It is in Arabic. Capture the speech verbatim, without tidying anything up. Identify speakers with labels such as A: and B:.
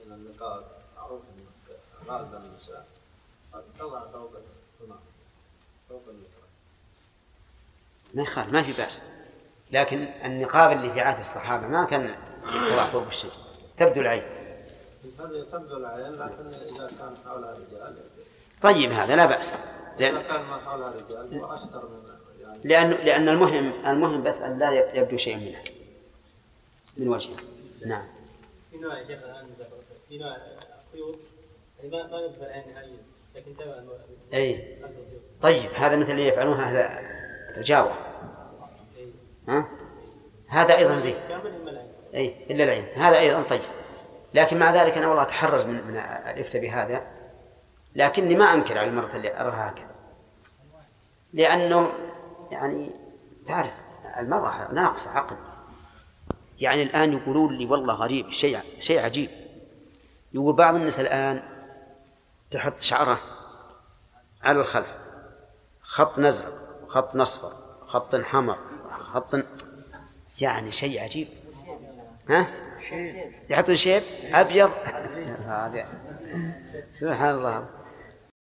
A: من النقاب معروف أن غالبا النساء قد تضع فوق الخمار فوق النقاب.
B: ما يخالف، ما في بأس، لكن النقاب اللي في عهد الصحابة ما كان يتضع فوق الشيء، تبدو العين.
A: هذه تبدو العين، لكن إذا كان حولها رجال.
B: طيب هذا لا بأس.
A: لأن إذا كان ما حولها رجال هو أستر من يعني.
B: لأن لأن المهم المهم بس أن لا يبدو شيء منها من وجهه. نعم.
C: في نوع يا شيخ الآن في نوع خيوط يعني ما ما يظهر عين نهائيا لكن تبع.
B: أي. طيب هذا مثل اللي يفعلونها أهل الجاوة. ها؟ هذا أيضا زين. أي إلا العين هذا أيضا طيب، لكن مع ذلك أنا والله أتحرز من من الإفتاء بهذا، لكني ما أنكر على المرة اللي أراها هكذا، لأنه يعني تعرف المرأة ناقصة عقل. يعني الآن يقولون لي والله غريب شيء شيء عجيب، يقول بعض الناس الآن تحط شعره على الخلف خط نزرق وخط نصفر خط حمر خط، يعني شيء عجيب. ها؟ يحطون شيب أبيض. سبحان الله.